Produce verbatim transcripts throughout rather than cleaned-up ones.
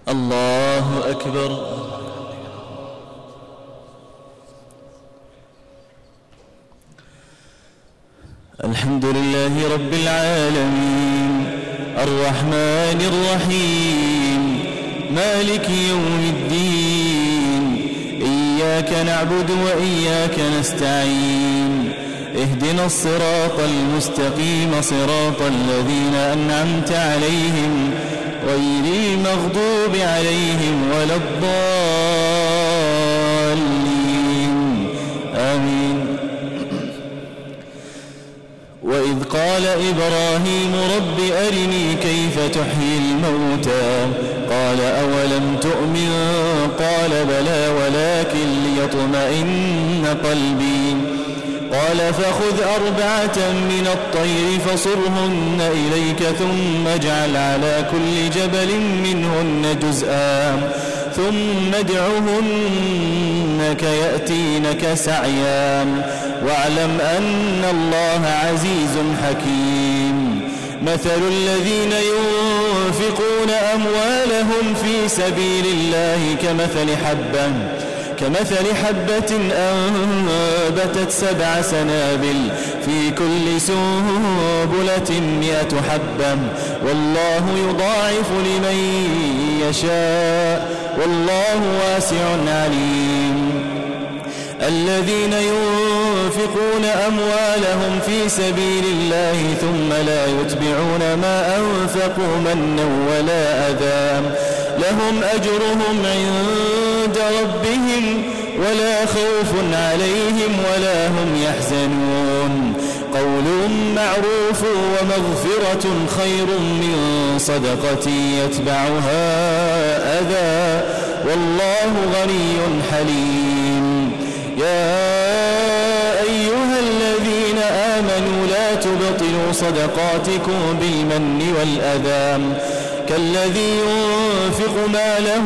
الله أكبر. الحمد لله رب العالمين الرحمن الرحيم مالك يوم الدين إياك نعبد وإياك نستعين اهدنا الصراط المستقيم صراط الذين أنعمت عليهم غير المغضوب عليهم ولا الضالين آمين. وإذ قال إبراهيم رب أرني كيف تحيي الموتى قال أولم تؤمن قال بلى ولكن ليطمئن قلبي قال فخذ أربعة من الطير فصرهن إليك ثم اجعل على كل جبل منهن جزءا ثم ادعهن يأتينك سعيا واعلم أن الله عزيز حكيم. مثل الذين ينفقون أموالهم في سبيل الله كمثل حبة كمثل حبة أنبتت سبع سنابل في كل سنبلة مئة حبة والله يضاعف لمن يشاء والله واسع عليم. الذين ينفقون أموالهم في سبيل الله ثم لا يتبعون ما أنفقوا منا ولا أذى لهم أجرهم عند ربهم ولا خوف عليهم ولا هم يحزنون. قول معروف ومغفرة خير من صدقة يتبعها أذى والله غني حليم. يا أيها الذين آمنوا لا تبطلوا صدقاتكم بالمن والأذى كالذي ينفق ماله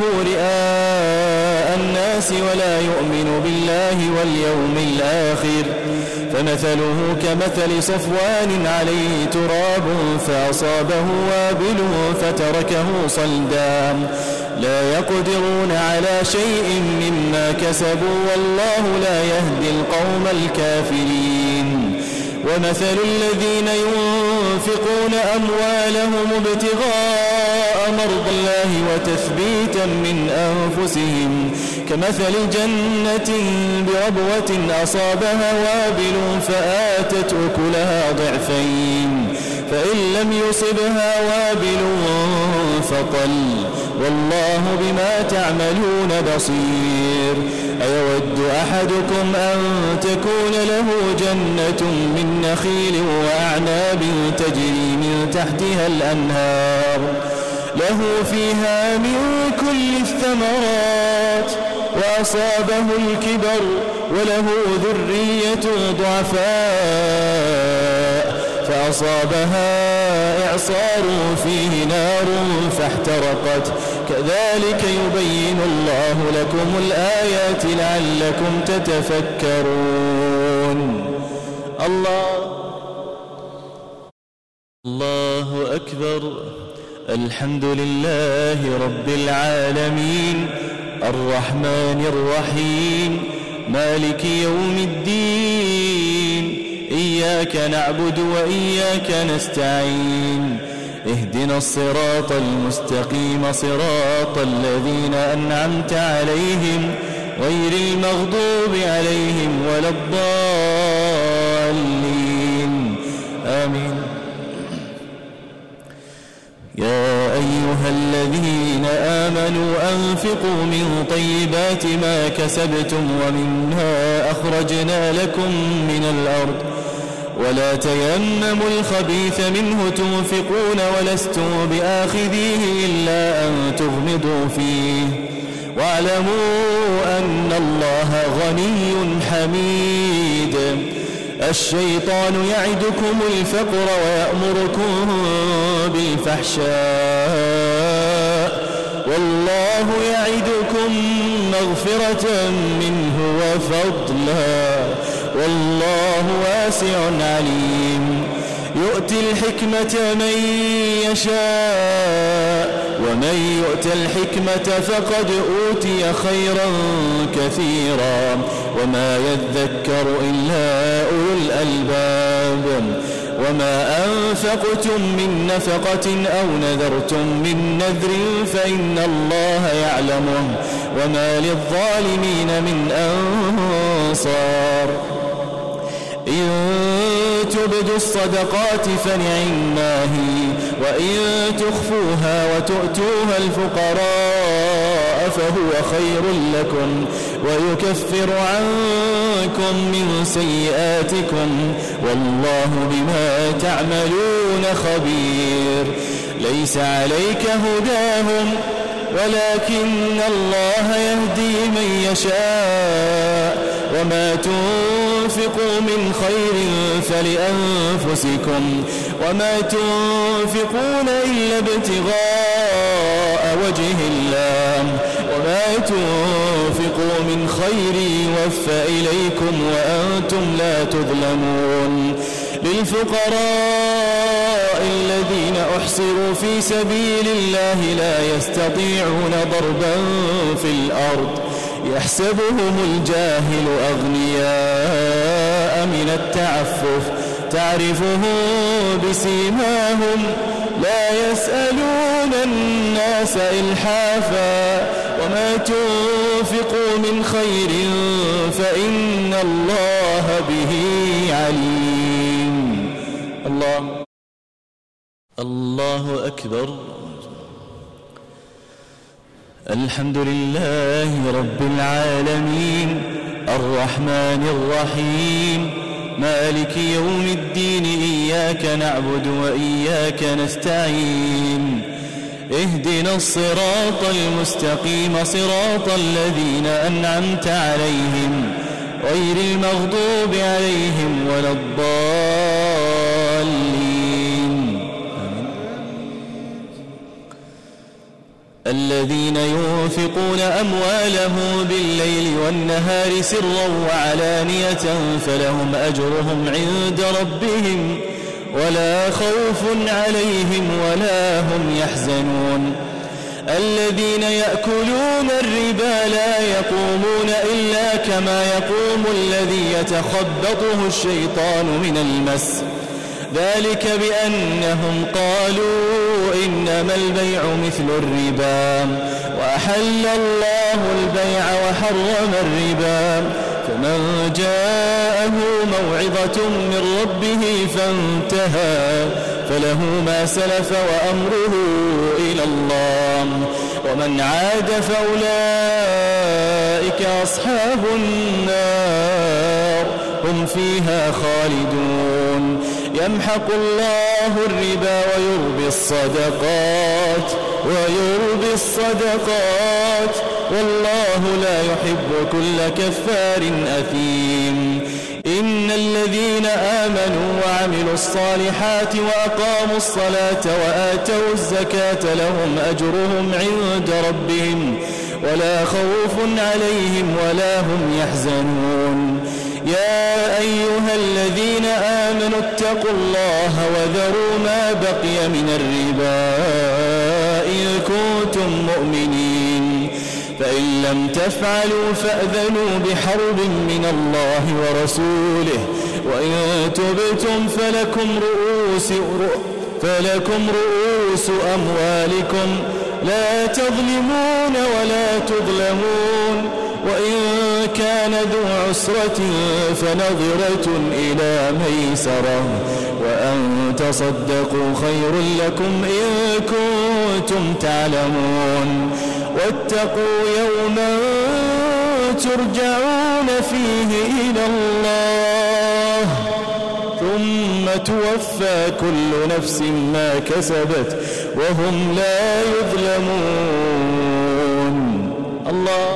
رئاء الناس ولا يؤمن بالله واليوم الآخر فمثله كمثل صفوان عليه تراب فأصابه وابل فتركه صلدا لا يقدرون على شيء مما كسبوا والله لا يهدي القوم الكافرين. ومثل الذين ينفقون أموالهم ابتغاء مرض الله وتثبيتا من أنفسهم كمثل جنة بربوة أصابها وابل فآتت أكلها ضعفين فإن لم يصبها وابل فطل والله بما تعملون بصير. أيود أحدكم أن تكون له جنة من نخيل وأعناب تجري من تحتها الأنهار له فيها من كل الثمرات وأصابه الكبر وله ذرية ضعفاء فأصابها إعصار فيه نار فاحترقت كذلك يبين الله لكم الآيات لعلكم تتفكرون. الله الله أكبر. الحمد لله رب العالمين الرحمن الرحيم مالك يوم الدين إياك نعبد وإياك نستعين اهدنا الصراط المستقيم صراط الذين أنعمت عليهم غير المغضوب عليهم ولا الضالين آمين. يا أيها الذين آمنوا أنفقوا من طيبات ما كسبتم ومنها أخرجنا لكم من الأرض ولا تيمموا الخبيث منه تنفقون ولستم بآخذيه إلا أن تغمضوا فيه واعلموا أن الله غني حميد. الشيطان يعدكم الفقر ويأمركم بالفحشاء والله يعدكم مغفرة منه وفضلا والله واسع عليم. يؤتي الحكمة من يشاء ومن يؤت الحكمة فقد أوتي خيرا كثيرا وما يذكر إلا أولو الألباب وما أنفقتم من نفقة أو نذرتم من نذر فإن الله يعلمه وما للظالمين من أنصار إن تبدوا الصدقات فنعما هي وإن تخفوها وتؤتوها الفقراء فهو خير لكم ويكفر عنكم من سيئاتكم والله بما تعملون خبير ليس عليك هداهم ولكن الله يهدي من يشاء وما تنفقوا من خير فلأنفسكم وما تنفقون إلا ابتغاء وجه الله وما تنفقوا من خير يوفى إليكم وأنتم لا تظلمون للفقراء الذين أحصروا في سبيل الله لا يستطيعون ضربا في الأرض يحسبهم الجاهل أغنياء من التعفف تعرفهم بسيماهم لا يسألون الناس إلحافا وما تنفقوا من خير فإن الله به عليم. الله الله أكبر. الحمد لله رب العالمين الرحمن الرحيم مالك يوم الدين إياك نعبد وإياك نستعين اهدنا الصراط المستقيم صراط الذين أنعمت عليهم غير المغضوب عليهم ولا الضالين الذين ينفقون أموالهم بالليل والنهار سرا وعلانية فلهم أجرهم عند ربهم ولا خوف عليهم ولا هم يحزنون الذين يأكلون الربا لا يقومون إلا كما يقوم الذي يتخبطه الشيطان من المس ذلك بأنهم قالوا إنما البيع مثل الربا وأحل الله البيع وحرم الربا فمن جاءه موعظة من ربه فانتهى فله ما سلف وأمره إلى الله ومن عاد فأولئك أصحاب النار هم فيها خالدون يمحق الله الربا ويربي الصدقات ويربي الصدقات والله لا يحب كل كفار أثيم إن الذين آمنوا وعملوا الصالحات وأقاموا الصلاة وآتوا الزكاة لهم أجرهم عند ربهم ولا خوف عليهم ولا هم يحزنون يا أيها الذين آمنوا اتقوا الله وذروا ما بقي من الربا إن كنتم مؤمنين فإن لم تفعلوا فأذنوا بحرب من الله ورسوله وإن تبتم فلكم رؤوس فلكم رؤوس أموالكم لا تظلمون ولا تظلمون وإن كان ذو عسرة فنظرة إلى ميسرة وأن تصدقوا خير لكم إن كنتم تعلمون واتقوا يوما ترجعون فيه إلى الله ثم توفى كل نفس ما كسبت وهم لا يظلمون. الله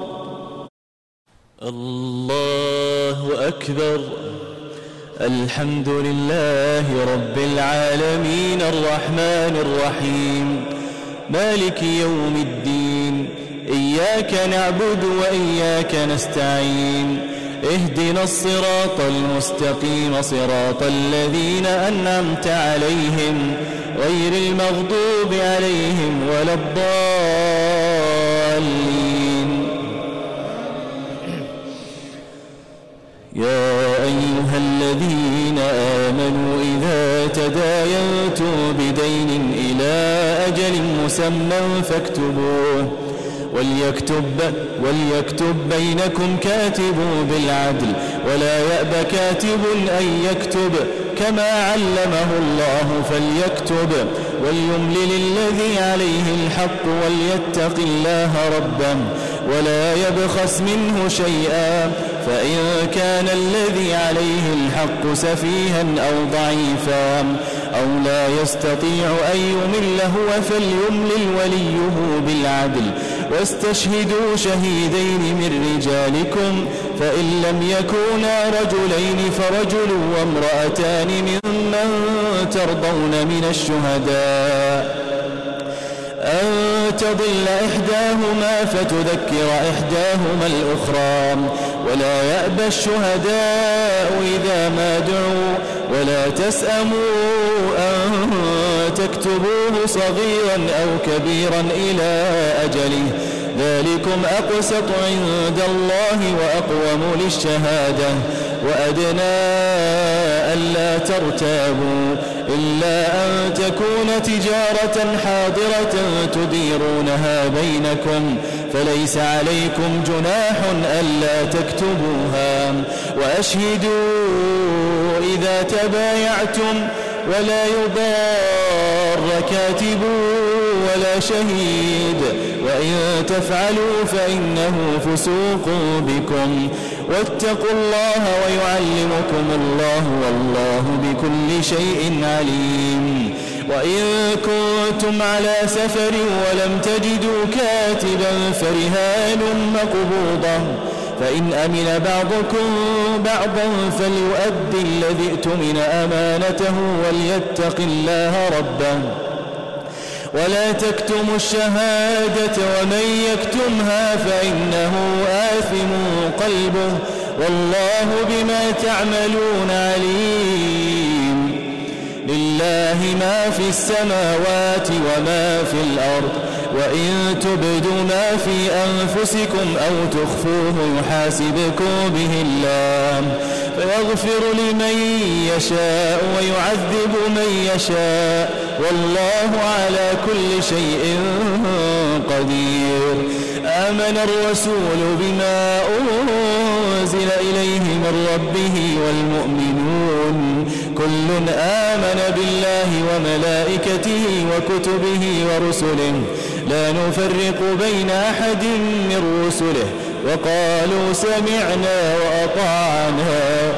الله أكبر. الحمد لله رب العالمين الرحمن الرحيم مالك يوم الدين إياك نعبد وإياك نستعين اهدنا الصراط المستقيم صراط الذين أنعمت عليهم غير المغضوب عليهم ولا الضالين. يا أيها الذين آمنوا إذا تداينتم بدين إلى أجل مسمى فاكتبوه وليكتب, وليكتب بينكم كاتب بالعدل ولا يأب كاتب أن يكتب كما علمه الله فليكتب وليملل الذي عليه الحق وليتق الله ربه ولا يبخس منه شيئا فإن كان الذي عليه الحق سفيها أو ضعيفا أو لا يستطيع أن يمل هو فليملل وليه بالعدل واستشهدوا شهيدين من رجالكم فإن لم يكونا رجلين فرجل وامرأتان ممن ترضون من الشهداء أن تضل إحداهما فتذكر إحداهما الأخرى ولا يأبى الشهداء إذا ما دعوا ولا تسأموا أن تكتبوه صغيرا أو كبيرا إلى أجله ذلكم أقسط عند الله وأقوم للشهادة وأدنى ألا ترتابوا إلا أن تكون تجارة حاضرة تديرونها بينكم فليس عليكم جناح ألا تكتبوها وأشهدوا إذا تبايعتم ولا يضار كاتب ولا شهيد وإن تفعلوا فإنه فسوق بكم واتقوا الله ويعلمكم الله والله بكل شيء عليم. وإن كنتم على سفر ولم تجدوا كاتبا فرهان مقبوضة فإن أمن بعضكم بعضا فليؤدي الذي ائتمن أمانته وليتق الله ربه ولا تكتموا الشهادة ومن يكتمها فإنه آثم قلبه والله بما تعملون عليم. لله ما في السماوات وما في الأرض وإن تبدوا ما في أنفسكم أو تخفوه يحاسبكم به الله فيغفر لمن يشاء ويعذب من يشاء والله على كل شيء قدير. آمن الرسول بما أنزل إليه من ربه والمؤمنون كل آمن بالله وملائكته وكتبه ورسله لا نفرق بين أحد من رسله وقالوا سمعنا وأطعنا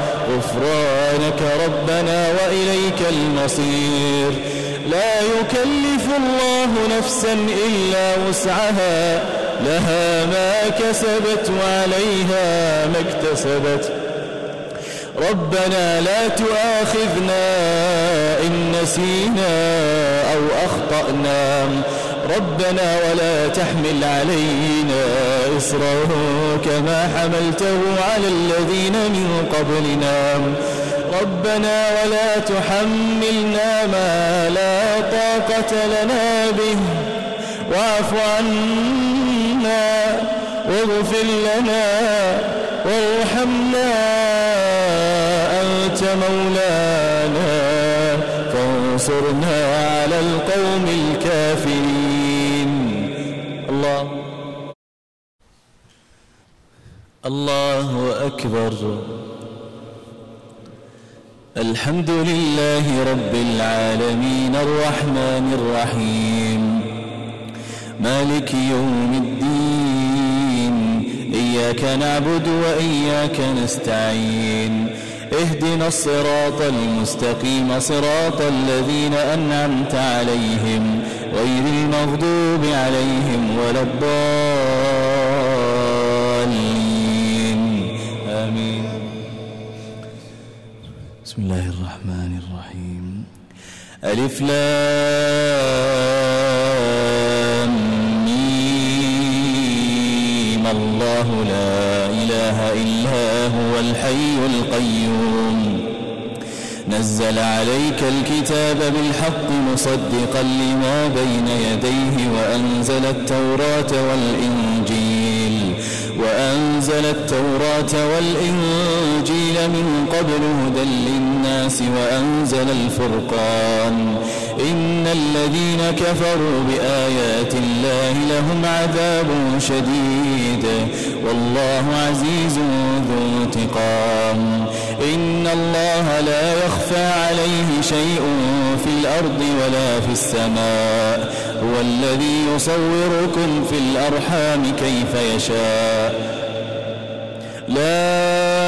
غفرانك ربنا وإليك المصير. لا يكلف الله نفسا إلا وسعها لها ما كسبت وعليها ما اكتسبت ربنا لا تؤاخذنا إن نسينا أو أخطأنا ربنا ولا تحمل علينا إصرا كما حملته على الذين من قبلنا ربنا ولا تحملنا ما لا طاقة لنا به واعف عنا واغفر لنا وارحمنا أنت مولانا فانصرنا على القوم الكافرين. الله الله أكبر. الحمد لله رب العالمين الرحمن الرحيم مالك يوم الدين إياك نعبد وإياك نستعين اهدنا الصراط المستقيم صراط الذين أنعمت عليهم غير المغضوب عليهم ولا الضالين آمين. بسم الله الرحمن الرحيم. ألف لام ميم الله لا إله إله إلا هو الحي القيوم نزل عليك الكتاب بالحق مصدقا لما بين يديه وأنزل التوراة والإنجيل وأنزل التوراة والإنجيل من قبل هدى للناس وأنزل الفرقان إن الذين كفروا بآيات الله لهم عذاب شديد والله عزيز ذو انتقام إن الله لا يخفى عليه شيء في الأرض ولا في السماء هو الذي يصوركم في الأرحام كيف يشاء لا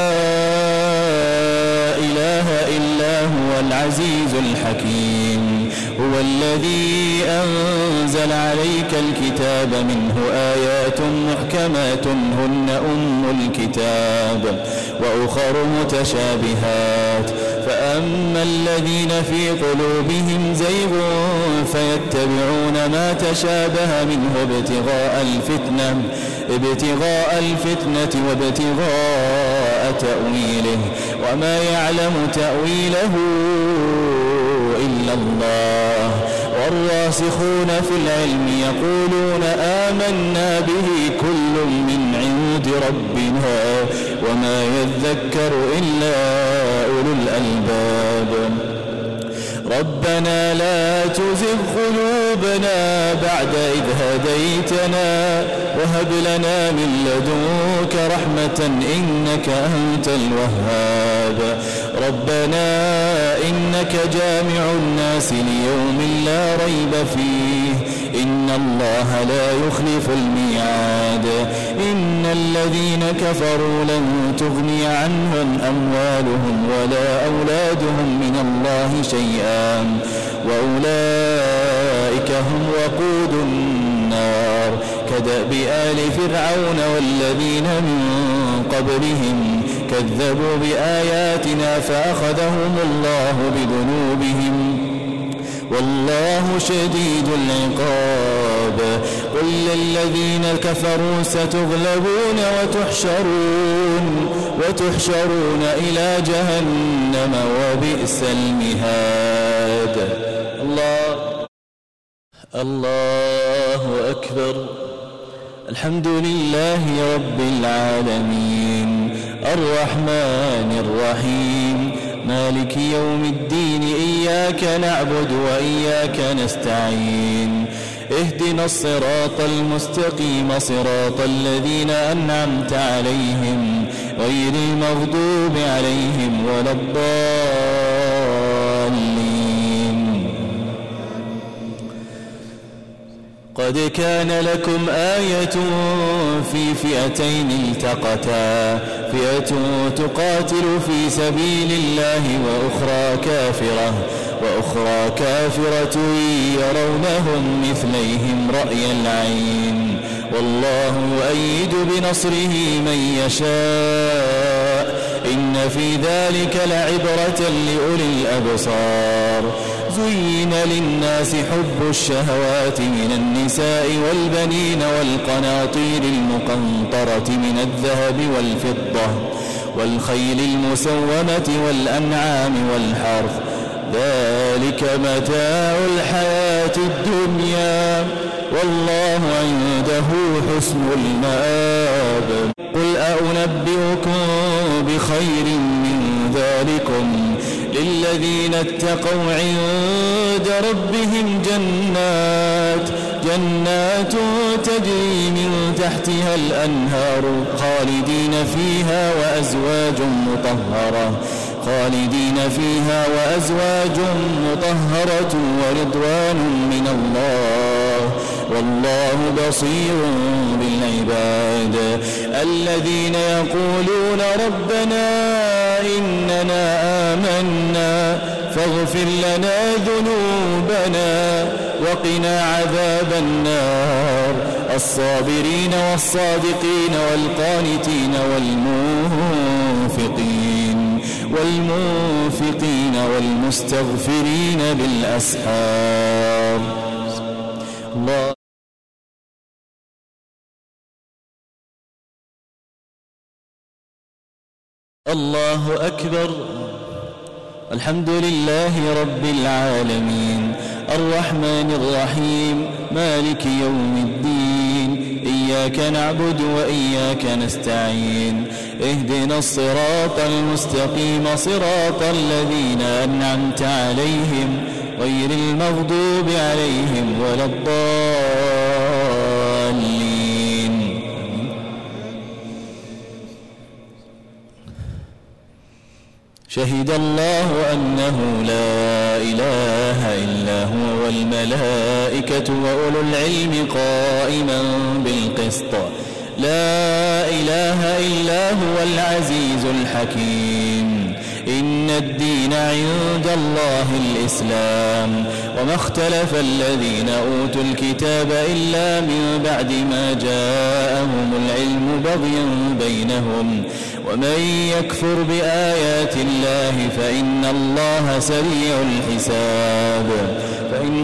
إله إلا هو العزيز الحكيم هو الذي أنزل عليك الكتاب منه آيات محكمات هن أم الكتاب وأخر متشابهات فأما الذين في قلوبهم زيغ فيتبعون ما تشابه منه ابتغاء الفتنة ابتغاء الفتنة وابتغاء تأويله وما يعلم تأويله إلا الله والراسخون في العلم يقولون آمنا به كل من عند ربنا وما يذكر إلا أولو الألباب ربنا لا تزغ قلوبنا بعد إذ هديتنا وهب لنا من لدنك رحمة إنك أنت الوهاب ربنا إنك جامع الناس ليوم لا ريب فيه إن الله لا يخلف الميعاد إن الذين كفروا لن تغني عنهم أموالهم ولا أولادهم من الله شيئا وأولئك هم وقود النار كدأب آل فرعون والذين من قبلهم كذبوا بآياتنا فأخذهم الله بذنوبهم والله شديد العقاب قل للذين كفروا ستغلبون وتحشرون وتحشرون إلى جهنم وبئس المهاد الله الله أكبر الحمد لله رب العالمين الرحمن الرحيم مالك يوم الدين إياك نعبد وإياك نستعين اهدنا الصراط المستقيم صراط الذين أنعمت عليهم غير المغضوب عليهم ولا الضالين قد كان لكم آية في فئتين التقتا فئة تقاتل في سبيل الله وأخرى كافرة وأخرى كافرة يرونهم مثليهم رأي العين والله يؤيد بنصره من يشاء إن في ذلك لعبرة لأولي الأبصار زين للناس حب الشهوات من النساء والبنين والقناطير المقنطرة من الذهب والفضة والخيل المسومة والأنعام والحرث ذلك متاع الحياة الدنيا والله عنده حسن المآب قل أنبئكم بخير من ذلكم للذين اتقوا عند ربهم جنات جنات تجري من تحتها الأنهار خالدين فيها وأزواج مطهرة خالدين فيها وأزواج مطهرة ورضوان من الله والله بصير بالعباد الذين يقولون ربنا إننا آمنا فاغفر لنا ذنوبنا وقنا عذاب النار الصابرين والصادقين والقانتين والمنفقين والمنفقين والمستغفرين بالأسحار الله الله أكبر. الحمد لله رب العالمين الرحمن الرحيم مالك يوم الدين إياك نعبد وإياك نستعين اهدنا الصراط المستقيم صراط الذين أنعمت عليهم غير المغضوب عليهم ولا الضالين. شهد الله أنه لا إله إلا هو والملائكة وأولو العلم قائما بالقسط لا إله إلا هو العزيز الحكيم إن الدين عند الله الإسلام وما اختلف الذين أوتوا الكتاب إلا من بعد ما جاءهم العلم بغيا بينهم ومن يكفر بآيات الله فإن الله سريع الحساب. فإن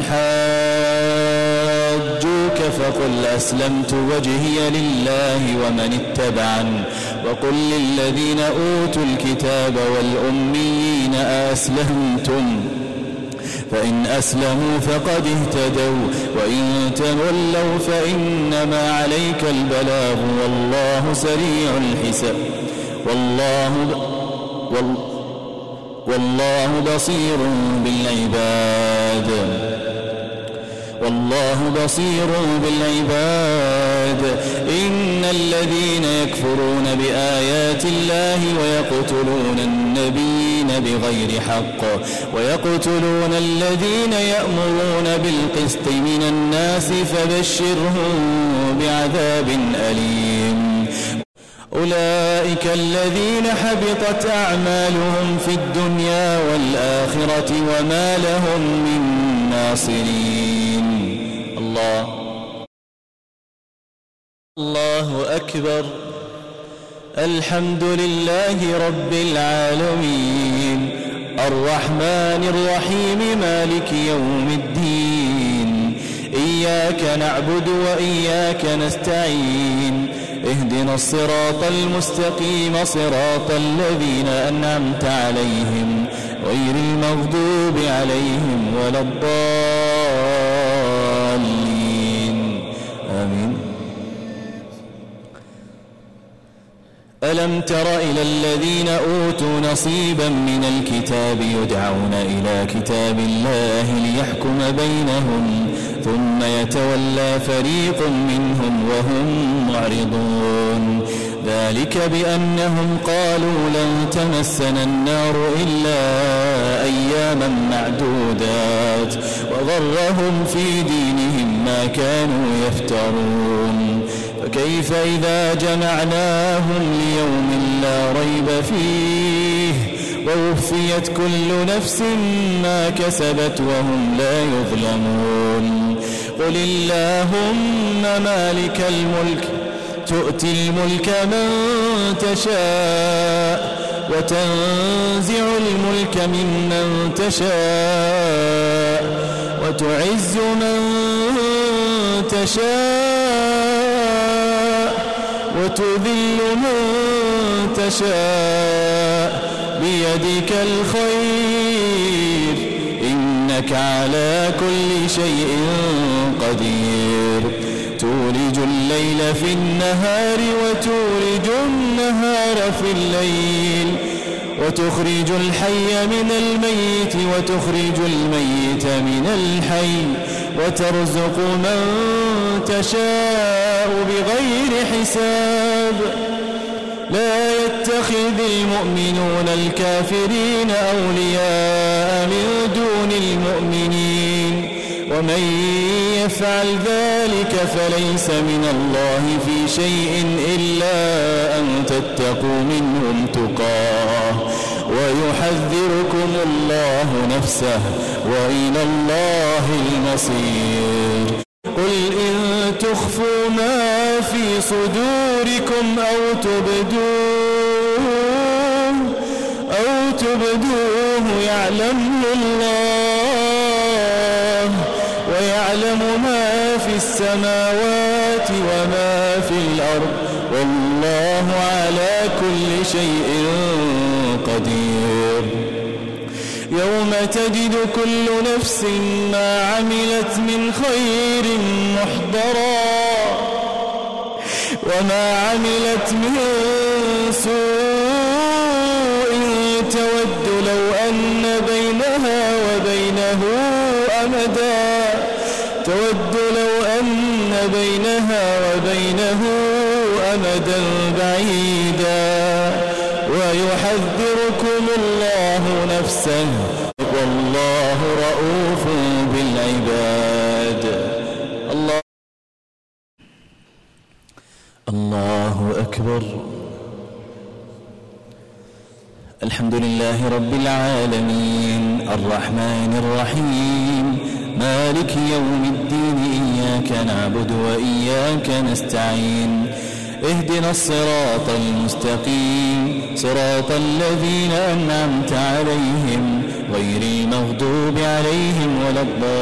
حاجوك فقل أسلمت وجهي لله ومن اتبعن وقل للذين أوتوا الكتاب والأميين أسلمتم فإن أسلموا فقد اهتدوا وإن تولوا فإنما عليك البلاغ والله سريع الحساب والله والله بصير بالعباد والله بصير بالعباد. إن الذين يكفرون بآيات الله ويقتلون النبيين بغير حق ويقتلون الذين يأمرون بالقسط من الناس فبشرهم بعذاب أليم. أولئك الذين حبطت أعمالهم في الدنيا والآخرة وما لهم من ناصرين. الله الله أكبر. الحمد لله رب العالمين الرحمن الرحيم مالك يوم الدين إياك نعبد وإياك نستعين اهدنا الصراط المستقيم صراط الذين أنعمت عليهم غير المغضوب عليهم ولا الضالين آمين. ألم تر إلى الذين أوتوا نصيبا من الكتاب يدعون إلى كتاب الله ليحكم بينهم ثم يتولى فريق منهم وهم معرضون ذلك بأنهم قالوا لن تمسنا النار إلا أياما معدودات وغرهم في دينهم ما كانوا يفترون فكيف إذا جمعناهم ليوم لا ريب فيه ووفيت كل نفس ما كسبت وهم لا يظلمون. قل اللهم مالك الملك تؤتي الملك من تشاء وتنزع الملك ممن تشاء وتعز من تشاء وتذل من تشاء بيدك الخير إنك على كل شيء قدير. تولج الليل في النهار وتولج النهار في الليل وتخرج الحي من الميت وتخرج الميت من الحي وترزق من تشاء بغير حساب. لا يتخذ المؤمنون الكافرين أولياء من دون المؤمنين ومن يفعل ذلك فليس من الله في شيء إلا أن تتقوا منهم تقاه ويحذركم الله نفسه وإلى الله المصير. قل إن تخفوا ما في صدوركم أو تبدوه أو تبدوه يعلمه الله ويعلم ما في في السماوات وما في الأرض والله على كل شيء قدير. يوم تجد كل نفس ما عملت من خير محضرا وما عملت من سوء تود لو أن بينها وبينه أمدا تود لو أن بينها وبينه أمدا بعيدا ويحذركم الله نفسه والله رؤوف بالعباد. الله الله أكبر. الحمد لله رب العالمين الرحمن الرحيم مالك يوم الدين إياك نعبد وإياك نستعين اهدنا الصراط المستقيم صراط الذين أنعمت عليهم غير المغضوب عليهم ولا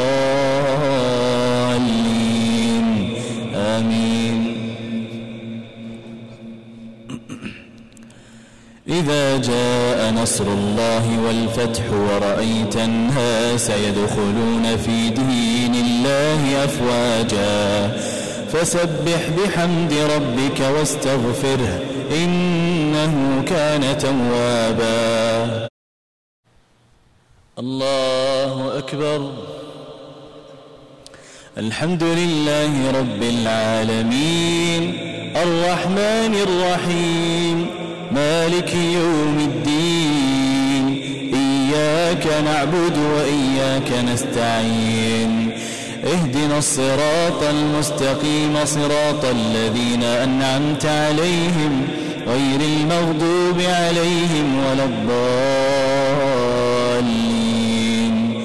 الضالين آمين. إذا جاء نصر الله والفتح ورأيت الناس يدخلون في دين الله أفواجا فسبح بحمد ربك واستغفره إنه كان توابا. الله أكبر. الحمد لله رب العالمين الرحمن الرحيم مالك يوم الدين إياك نعبد وإياك نستعين اهدنا الصراط المستقيم صراط الذين أنعمت عليهم غير المغضوب عليهم ولا الضالين.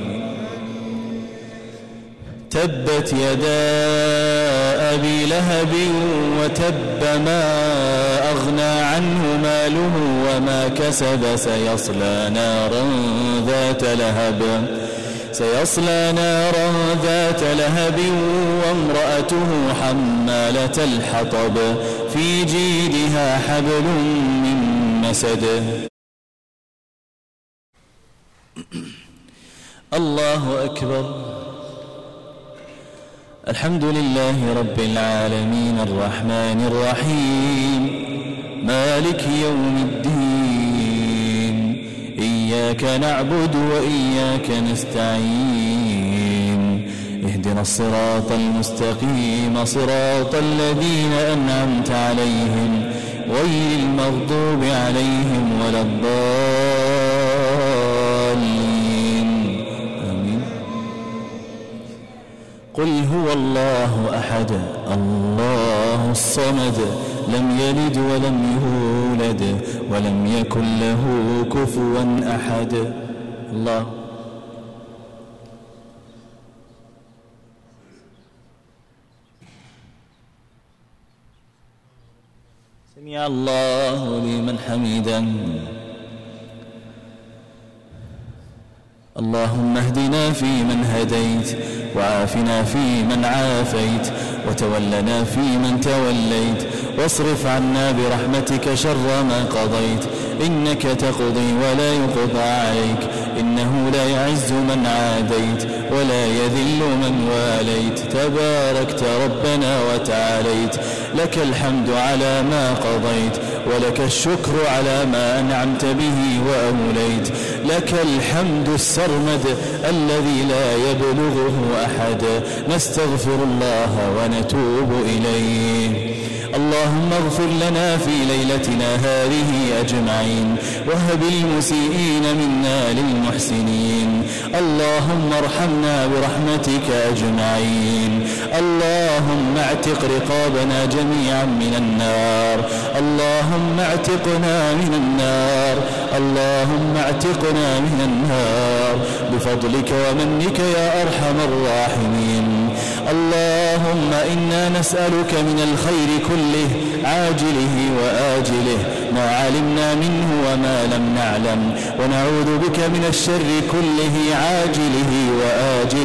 تبت يدا أبي لهب وتب ما أغنى عنه ماله وما كسب سيصلى نارا ذات لهب سيصلى نارا ذات لهب وامرأته حمالة الحطب في جيدها حبل من مسد. الله أكبر. الحمد لله رب العالمين الرحمن الرحيم مالك يوم الدين إياك نعبد وإياك نستعين اهدنا الصراط المستقيم صراط الذين أنعمت عليهم غير المغضوب عليهم ولا الضالين آمين. قل هو الله أحد الله الصمد لم يلد ولم يولد ولم يكن له كفوا أحد. الله سمع الله لمن حمده. اللهم اهدنا فيمن هديت وعافنا فيمن عافيت وتولنا فيمن توليت واصرف عنا برحمتك شر ما قضيت إنك تقضي ولا يقضى عليك إنه لا يعز من عاديت ولا يذل من واليت تباركت ربنا وتعاليت لك الحمد على ما قضيت ولك الشكر على ما أنعمت به وأوليت لك الحمد السرمد الذي لا يبلغه أحد نستغفر الله ونتوب إليه. اللهم اغفر لنا في ليلتنا هذه أجمعين وهب المسيئين منا للمحسنين. اللهم ارحمنا برحمتك أجمعين. اللهم اعتق رقابنا جميعا من النار. اللهم اعتقنا من النار. اللهم اعتقنا من النار بفضلك ومنك يا أرحم الراحمين. اللهم إنا نسألك من الخير كله عاجله وآجله ما علمنا منه وما لم نعلم ونعوذ بك من الشر كله عاجله وآجله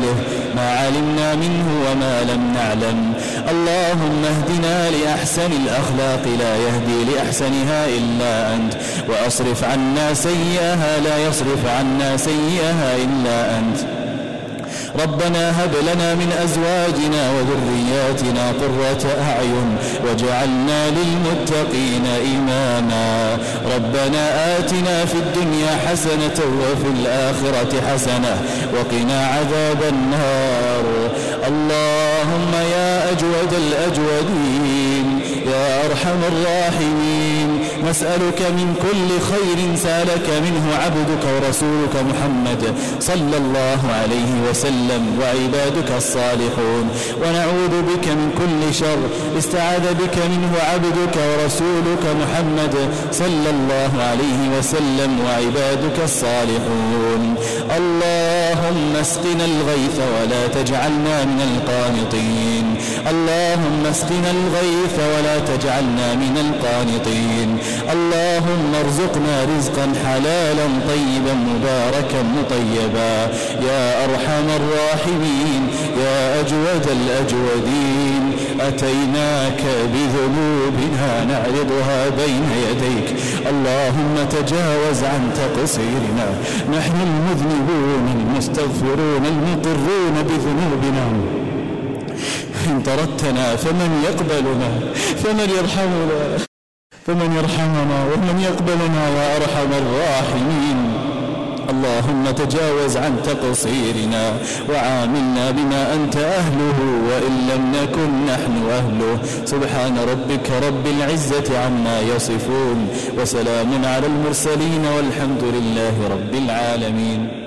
ما علمنا منه وما لم نعلم. اللهم اهدنا لأحسن الأخلاق لا يهدي لأحسنها إلا أنت، وأصرف عنا سيئها لا يصرف عنا سيئها إلا أنت. ربنا هب لنا من أزواجنا وذرياتنا قرة أعين واجعلنا للمتقين إماما. ربنا آتنا في الدنيا حسنة وفي الآخرة حسنة وقنا عذاب النار. اللهم يا أجود الأجودين يا أرحم الراحمين، نسألك من كل خير سالك منه عبدك ورسولك محمد صلى الله عليه وسلم وعبادك الصالحون، ونعوذ بك من كل شر استعاذ بك منه عبدك ورسولك محمد صلى الله عليه وسلم وعبادك الصالحون. اللهم اسقنا الغيث ولا تجعلنا من القانطين. اللهم اسقنا الغيث ولا تجعلنا من القانطين. اللهم ارزقنا رزقا حلالا طيبا مباركا مطيبا يا أرحم الراحمين يا أجود الأجودين. أتيناك بذنوبنا نعرضها بين يديك، اللهم تجاوز عن تقصيرنا، نحن المذنبون المستغفرون المقرون بذنوبنا. إن طردتنا فمن يقبلنا، فمن يرحمنا فمن يرحمنا ومن يقبلنا يا أرحم الراحمين. اللهم تجاوز عن تقصيرنا وعاملنا بما أنت أهله وإن لم نكن نحن أهله. سبحان ربك رب العزة عما يصفون وسلام على المرسلين والحمد لله رب العالمين.